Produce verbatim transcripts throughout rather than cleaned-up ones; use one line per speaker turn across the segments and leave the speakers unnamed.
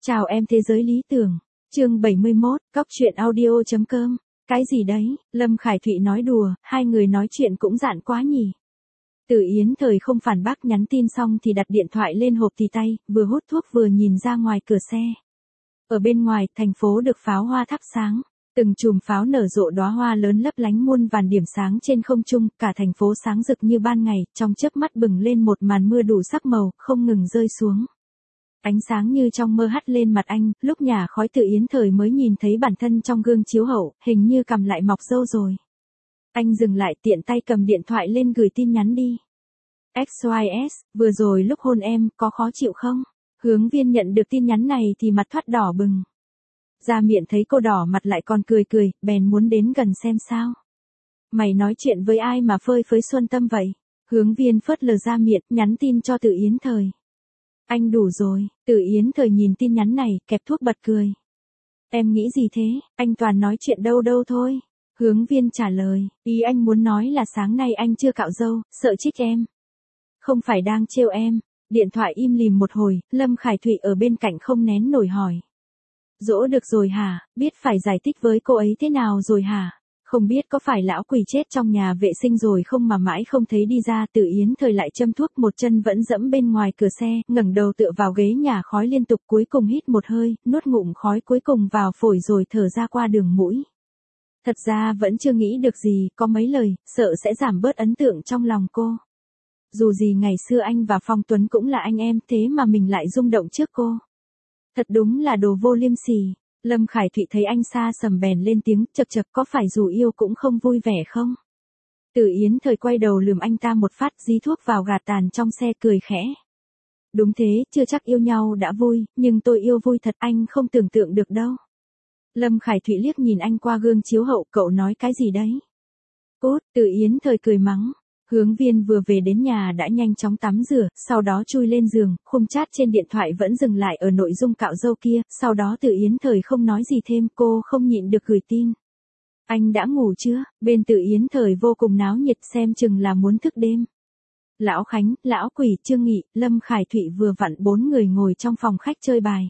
Chào em thế giới lý tưởng. Chương bảy mươi mốt, cóc truyện audio chấm com. Cái gì đấy, Lâm Khải Thụy nói đùa, hai người nói chuyện cũng dạn quá nhỉ. Từ Yến thời không phản bác, nhắn tin xong thì đặt điện thoại lên hộp thì tay, vừa hút thuốc vừa nhìn ra ngoài cửa xe. Ở bên ngoài, thành phố được pháo hoa thắp sáng. Từng chùm pháo nở rộ đóa hoa lớn lấp lánh muôn vàn điểm sáng trên không trung, cả thành phố sáng rực như ban ngày, trong chớp mắt bừng lên một màn mưa đủ sắc màu, không ngừng rơi xuống. Ánh sáng như trong mơ hắt lên mặt anh, lúc nhả khói Từ Yến thời mới nhìn thấy bản thân trong gương chiếu hậu, hình như cầm lại mọc râu rồi. Anh dừng lại, tiện tay cầm điện thoại lên gửi tin nhắn đi. ích i ét, vừa rồi lúc hôn em, có khó chịu không? Hướng Viên nhận được tin nhắn này thì mặt thoát đỏ bừng. Gia Miện thấy cô đỏ mặt lại còn cười cười, bèn muốn đến gần xem sao. Mày nói chuyện với ai mà phơi phới xuân tâm vậy? Hướng Viên phớt lờ Gia Miện, nhắn tin cho Từ Yến thời. Anh đủ rồi. Từ Yến thời nhìn tin nhắn này, kẹp thuốc bật cười. Em nghĩ gì thế, anh toàn nói chuyện đâu đâu thôi. Hướng Viên trả lời, ý anh muốn nói là sáng nay anh chưa cạo râu, sợ trích em. Không phải đang trêu em. Điện thoại im lìm một hồi, Lâm Khải Thụy ở bên cạnh không nén nổi hỏi. Dỗ được rồi hả, biết phải giải thích với cô ấy thế nào rồi hả? Không biết có phải lão quỷ chết trong nhà vệ sinh rồi không mà mãi không thấy đi ra. Từ Yến thời lại châm thuốc, một chân vẫn dẫm bên ngoài cửa xe, ngẩng đầu tựa vào ghế nhả khói liên tục, cuối cùng hít một hơi, nuốt ngụm khói cuối cùng vào phổi rồi thở ra qua đường mũi. Thật ra vẫn chưa nghĩ được gì, có mấy lời, sợ sẽ giảm bớt ấn tượng trong lòng cô. Dù gì ngày xưa anh và Phong Tuấn cũng là anh em, thế mà mình lại rung động trước cô. Thật đúng là đồ vô liêm sỉ. Lâm Khải Thụy thấy anh xa sầm bèn lên tiếng, chật chật, có phải dù yêu cũng không vui vẻ không? Từ Yến thời quay đầu lườm anh ta một phát, dí thuốc vào gạt tàn trong xe, cười khẽ. Đúng thế, chưa chắc yêu nhau đã vui, nhưng tôi yêu vui thật, anh không tưởng tượng được đâu. Lâm Khải Thụy liếc nhìn anh qua gương chiếu hậu, cậu nói cái gì đấy? Cút, Từ Yến thời cười mắng. Hướng Viên vừa về đến nhà đã nhanh chóng tắm rửa, sau đó chui lên giường, khung chat trên điện thoại vẫn dừng lại ở nội dung cạo râu kia, sau đó Từ Yến thời không nói gì thêm, cô không nhịn được gửi tin. Anh đã ngủ chưa? Bên Từ Yến thời vô cùng náo nhiệt, xem chừng là muốn thức đêm. Lão Khánh, Lão Quỷ, Trương Nghị, Lâm Khải Thụy vừa vặn bốn người ngồi trong phòng khách chơi bài.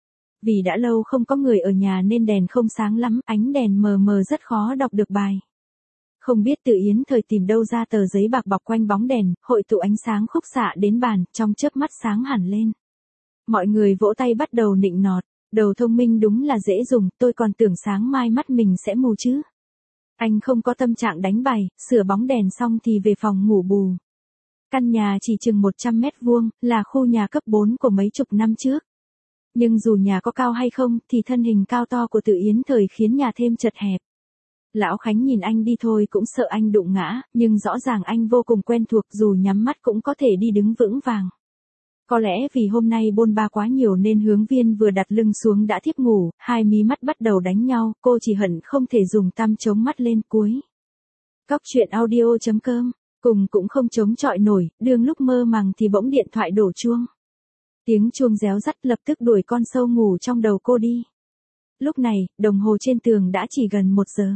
Vì đã lâu không có người ở nhà nên đèn không sáng lắm, ánh đèn mờ mờ rất khó đọc được bài. Không biết Từ Yến thời tìm đâu ra tờ giấy bạc bọc quanh bóng đèn, hội tụ ánh sáng khúc xạ đến bàn, trong chớp mắt sáng hẳn lên. Mọi người vỗ tay bắt đầu nịnh nọt, đầu thông minh đúng là dễ dùng, tôi còn tưởng sáng mai mắt mình sẽ mù chứ. Anh không có tâm trạng đánh bài, sửa bóng đèn xong thì về phòng ngủ bù. Căn nhà chỉ chừng một trăm mét vuông, là khu nhà cấp bốn của mấy chục năm trước. Nhưng dù nhà có cao hay không thì thân hình cao to của Từ Yến thời khiến nhà thêm chật hẹp. Lão Khánh nhìn anh đi thôi cũng sợ anh đụng ngã, nhưng rõ ràng anh vô cùng quen thuộc, dù nhắm mắt cũng có thể đi đứng vững vàng. Có lẽ vì hôm nay bôn ba quá nhiều nên Hướng Viên vừa đặt lưng xuống đã thiếp ngủ, hai mí mắt bắt đầu đánh nhau, cô chỉ hận không thể dùng tăm chống mắt lên cuối. Cóc truyện audio chấm com, cùng cũng không chống chọi nổi, đương lúc mơ màng thì bỗng điện thoại đổ chuông. Tiếng chuông réo rắt lập tức đuổi con sâu ngủ trong đầu cô đi. Lúc này, đồng hồ trên tường đã chỉ gần một giờ.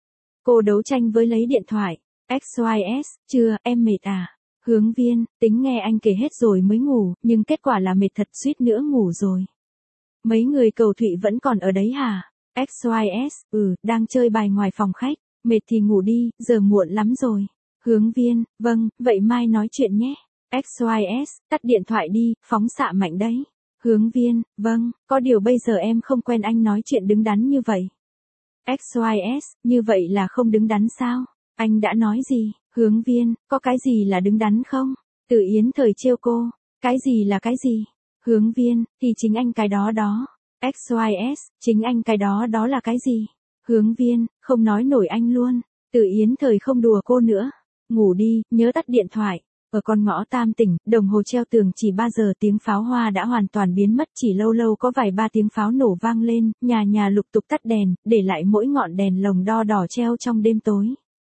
Cô đấu tranh với lấy điện thoại. ích i ét, chưa, em mệt à? Hướng Viên, tính nghe anh kể hết rồi mới ngủ, nhưng kết quả là mệt thật, suýt nữa ngủ rồi. Mấy người cầu Thụy vẫn còn ở đấy hả? ích i ét, ừ, đang chơi bài ngoài phòng khách, mệt thì ngủ đi, giờ muộn lắm rồi. Hướng Viên, vâng, vậy mai nói chuyện nhé. ích i ét, tắt điện thoại đi, phóng xạ mạnh đấy. Hướng Viên, vâng, có điều bây giờ em không quen anh nói chuyện đứng đắn như vậy. ích i ét, như vậy là không đứng đắn sao? Anh đã nói gì? Hướng Viên, có cái gì là đứng đắn không? Từ Yến thời trêu cô, cái gì là cái gì? Hướng Viên, thì chính anh cái đó đó. ích i ét, chính anh cái đó đó là cái gì? Hướng Viên, không nói nổi anh luôn. Từ Yến thời không đùa cô nữa. Ngủ đi, nhớ tắt điện thoại. Ở con ngõ Tam Tỉnh, đồng hồ treo tường chỉ ba giờ, tiếng pháo hoa đã hoàn toàn biến mất, chỉ lâu lâu có vài ba tiếng pháo nổ vang lên, nhà nhà lục tục tắt đèn, để lại mỗi ngọn đèn lồng đo đỏ treo trong đêm tối.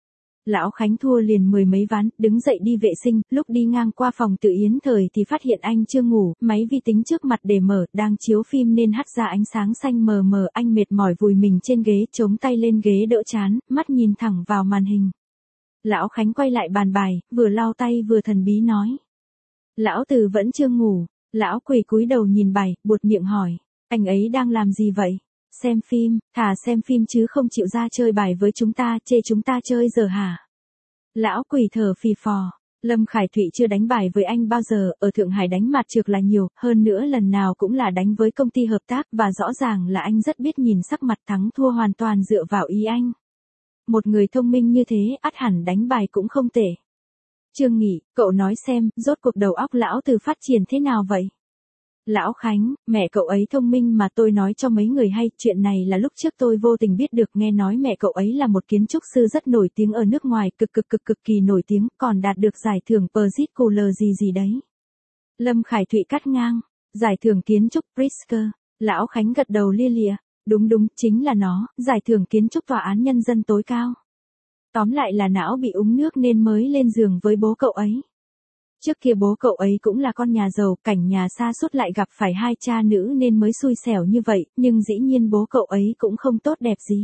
Lão Khánh thua liền mười mấy ván, đứng dậy đi vệ sinh, lúc đi ngang qua phòng Từ Yến thời thì phát hiện anh chưa ngủ, máy vi tính trước mặt để mở, đang chiếu phim nên hắt ra ánh sáng xanh mờ mờ, anh mệt mỏi vùi mình trên ghế, chống tay lên ghế đỡ chán, mắt nhìn thẳng vào màn hình. Lão Khánh quay lại bàn bài, vừa lau tay vừa thần bí nói. Lão Từ vẫn chưa ngủ. Lão Quỷ cúi đầu nhìn bài, buột miệng hỏi. Anh ấy đang làm gì vậy? Xem phim, thà xem phim chứ không chịu ra chơi bài với chúng ta, chê chúng ta chơi giờ hả? Lão quỷ thở phì phò. Lâm Khải Thụy chưa đánh bài với anh bao giờ, ở Thượng Hải đánh mặt trược là nhiều, hơn nữa lần nào cũng là đánh với công ty hợp tác và rõ ràng là anh rất biết nhìn sắc mặt, thắng thua hoàn toàn dựa vào ý anh. Một người thông minh như thế, ắt hẳn đánh bài cũng không tệ. Trương Nghị, cậu nói xem, rốt cuộc đầu óc lão Từ phát triển thế nào vậy? Lão Khánh, mẹ cậu ấy thông minh mà, tôi nói cho mấy người hay, chuyện này là lúc trước tôi vô tình biết được, nghe nói mẹ cậu ấy là một kiến trúc sư rất nổi tiếng ở nước ngoài, cực cực cực cực kỳ nổi tiếng, còn đạt được giải thưởng Pritzker gì gì đấy. Lâm Khải Thụy cắt ngang, giải thưởng kiến trúc Pritzker. Lão Khánh gật đầu lia lịa, đúng đúng, chính là nó, giải thưởng kiến trúc tòa án nhân dân tối cao. Tóm lại là não bị úng nước nên mới lên giường với bố cậu ấy. Trước kia bố cậu ấy cũng là con nhà giàu, cảnh nhà sa sút lại gặp phải hai cha nữ nên mới xui xẻo như vậy, nhưng dĩ nhiên bố cậu ấy cũng không tốt đẹp gì.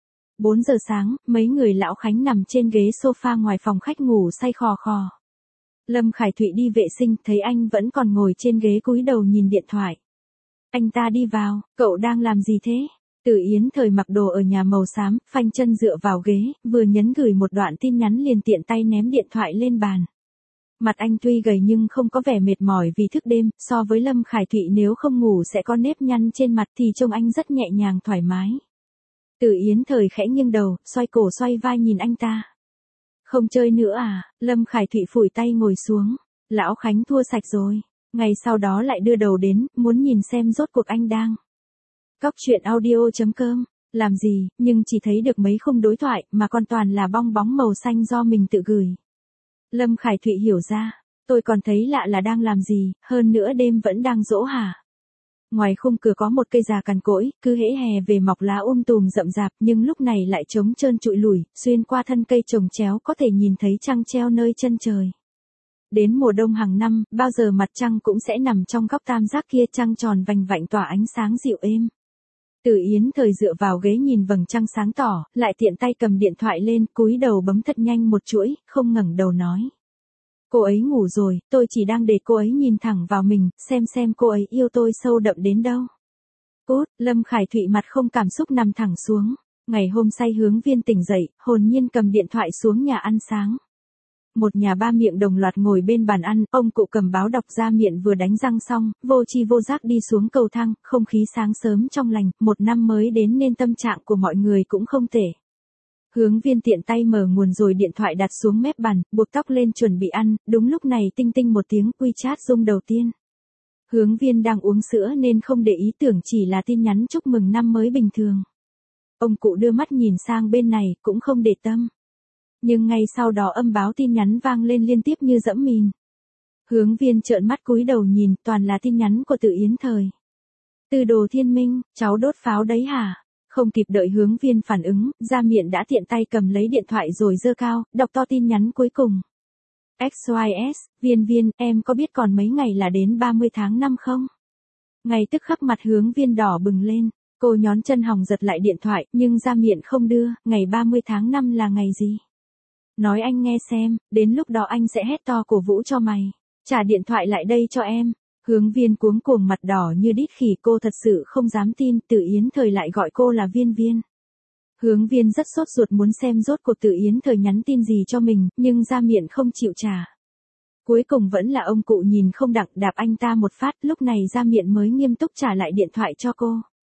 bốn giờ sáng, mấy người lão Khánh nằm trên ghế sofa ngoài phòng khách ngủ say khò khò. Lâm Khải Thụy đi vệ sinh, thấy anh vẫn còn ngồi trên ghế cúi đầu nhìn điện thoại. Anh ta đi vào, cậu đang làm gì thế? Từ Yến Thời mặc đồ ở nhà màu xám, phanh chân dựa vào ghế, vừa nhấn gửi một đoạn tin nhắn liền tiện tay ném điện thoại lên bàn. Mặt anh tuy gầy nhưng không có vẻ mệt mỏi vì thức đêm, so với Lâm Khải Thụy nếu không ngủ sẽ có nếp nhăn trên mặt thì trông anh rất nhẹ nhàng thoải mái. Từ Yến Thời khẽ nghiêng đầu, xoay cổ xoay vai nhìn anh ta. Không chơi nữa à? Lâm Khải Thụy phủi tay ngồi xuống. Lão Khánh thua sạch rồi. Ngày sau đó lại đưa đầu đến, muốn nhìn xem rốt cuộc anh đang. Cóc truyện audio chấm com. Làm gì, nhưng chỉ thấy được mấy khung đối thoại mà còn toàn là bong bóng màu xanh do mình tự gửi. Lâm Khải Thụy hiểu ra, tôi còn thấy lạ là đang làm gì, hơn nữa đêm vẫn đang dỗ hả. Ngoài khung cửa có một cây già cằn cỗi, cứ hễ hè về mọc lá um tùm rậm rạp nhưng lúc này lại trống trơn trụi lủi, xuyên qua thân cây trồng chéo có thể nhìn thấy trăng treo nơi chân trời. Đến mùa đông hàng năm, bao giờ mặt trăng cũng sẽ nằm trong góc tam giác kia, trăng tròn vành vạnh tỏa ánh sáng dịu êm. Từ Yến Thời dựa vào ghế nhìn vầng trăng sáng tỏ, lại tiện tay cầm điện thoại lên, cúi đầu bấm thật nhanh một chuỗi, không ngẩng đầu nói. Cô ấy ngủ rồi, tôi chỉ đang để cô ấy nhìn thẳng vào mình, xem xem cô ấy yêu tôi sâu đậm đến đâu. Cút, Lâm Khải Thụy mặt không cảm xúc nằm thẳng xuống. Ngày hôm say Hướng Viên tỉnh dậy, hồn nhiên cầm điện thoại xuống nhà ăn sáng. Một nhà ba miệng đồng loạt ngồi bên bàn ăn, ông cụ cầm báo đọc ra miệng vừa đánh răng xong, vô chi vô giác đi xuống cầu thang, không khí sáng sớm trong lành, một năm mới đến nên tâm trạng của mọi người cũng không tệ. Hướng Viên tiện tay mở nguồn rồi điện thoại đặt xuống mép bàn, buộc tóc lên chuẩn bị ăn, đúng lúc này tinh tinh một tiếng WeChat rung đầu tiên. Hướng Viên đang uống sữa nên không để ý, tưởng chỉ là tin nhắn chúc mừng năm mới bình thường. Ông cụ đưa mắt nhìn sang bên này, cũng không để tâm. Nhưng ngay sau đó âm báo tin nhắn vang lên liên tiếp như dẫm mìn. Hướng Viên trợn mắt cúi đầu nhìn, toàn là tin nhắn của Từ Yến Thời. Từ Đồ Thiên Minh, cháu đốt pháo đấy hả? Không kịp đợi Hướng Viên phản ứng, Gia Miện đã tiện tay cầm lấy điện thoại rồi giơ cao, đọc to tin nhắn cuối cùng. ích i ét, Viên Viên, em có biết còn mấy ngày là đến ba mươi tháng năm không? Ngay tức khắc mặt Hướng Viên đỏ bừng lên, cô nhón chân hòng giật lại điện thoại, nhưng Gia Miện không đưa, ngày ba mươi tháng năm là ngày gì? Nói anh nghe xem, đến lúc đó anh sẽ hét to cổ vũ cho mày. Trả điện thoại lại đây cho em. Hướng Viên cuống cuồng mặt đỏ như đít khỉ, cô thật sự không dám tin, Từ Yến Thời lại gọi cô là Viên Viên. Hướng Viên rất sốt ruột muốn xem rốt cuộc Từ Yến Thời nhắn tin gì cho mình, nhưng Gia Miện không chịu trả. Cuối cùng vẫn là ông cụ nhìn không đặng đạp anh ta một phát, lúc này Gia Miện mới nghiêm túc trả lại điện thoại cho cô.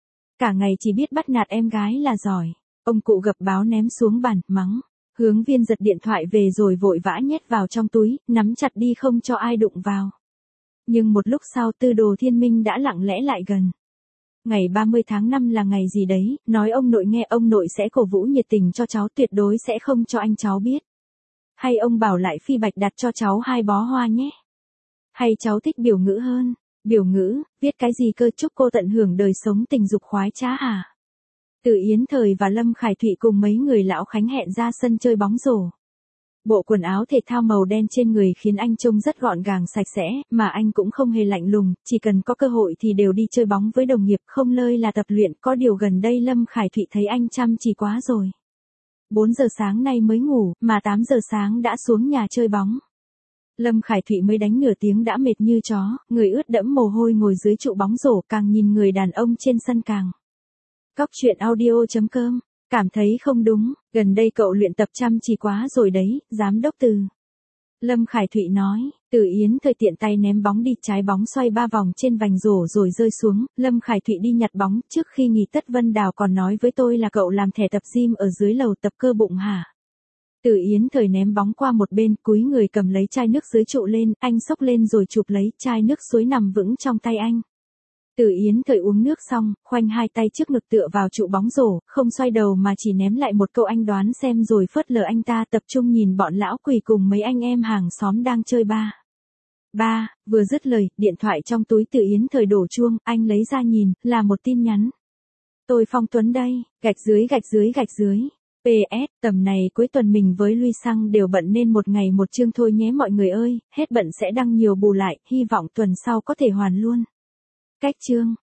Cả ngày chỉ biết bắt nạt em gái là giỏi. Ông cụ gập báo ném xuống bàn, mắng. Hướng Viên giật điện thoại về rồi vội vã nhét vào trong túi, nắm chặt đi không cho ai đụng vào. Nhưng một lúc sau Từ Đồ Thiên Minh đã lặng lẽ lại gần. Ngày ba mươi tháng năm là ngày gì đấy, nói ông nội nghe, ông nội sẽ cổ vũ nhiệt tình cho cháu, tuyệt đối sẽ không cho anh cháu biết. Hay ông bảo lại Phi Bạch đặt cho cháu hai bó hoa nhé. Hay cháu thích biểu ngữ hơn? Biểu ngữ, viết cái gì cơ, chúc cô tận hưởng đời sống tình dục khoái trá hả? Từ Yến Thời và Lâm Khải Thụy cùng mấy người lão Khánh hẹn ra sân chơi bóng rổ. Bộ quần áo thể thao màu đen trên người khiến anh trông rất gọn gàng sạch sẽ, mà anh cũng không hề lạnh lùng, chỉ cần có cơ hội thì đều đi chơi bóng với đồng nghiệp, không lơi là tập luyện, có điều gần đây Lâm Khải Thụy thấy anh chăm chỉ quá rồi. bốn giờ sáng nay mới ngủ, mà tám giờ sáng đã xuống nhà chơi bóng. Lâm Khải Thụy mới đánh nửa tiếng đã mệt như chó, người ướt đẫm mồ hôi ngồi dưới trụ bóng rổ, càng nhìn người đàn ông trên sân càng. Cóc truyện audio chấm com, cảm thấy không đúng, gần đây cậu luyện tập chăm chỉ quá rồi đấy, giám đốc Từ. Lâm Khải Thụy nói, Từ Yến thời tiện tay ném bóng đi, trái bóng xoay ba vòng trên vành rổ rồi rơi xuống, Lâm Khải Thụy đi nhặt bóng, trước khi nghỉ Tất Vân Đào còn nói với tôi là cậu làm thẻ tập gym ở dưới lầu tập cơ bụng hả? Từ Yến thời ném bóng qua một bên, cúi người cầm lấy chai nước dưới trụ lên, anh xốc lên rồi chụp lấy, chai nước suối nằm vững trong tay anh. Từ Yến thời uống nước xong, khoanh hai tay trước ngực tựa vào trụ bóng rổ, không xoay đầu mà chỉ ném lại một câu anh đoán xem rồi phớt lờ anh ta, tập trung nhìn bọn lão quỷ cùng mấy anh em hàng xóm đang chơi ba. Ba, vừa dứt lời, điện thoại trong túi Từ Yến thời đổ chuông, anh lấy ra nhìn, là một tin nhắn. Tôi Phong Tuấn đây, gạch dưới gạch dưới gạch dưới. pê ét, tầm này cuối tuần mình với Luy Xăng đều bận nên một ngày một chương thôi nhé mọi người ơi, hết bận sẽ đăng nhiều bù lại, hy vọng tuần sau có thể hoàn luôn. Cách chương.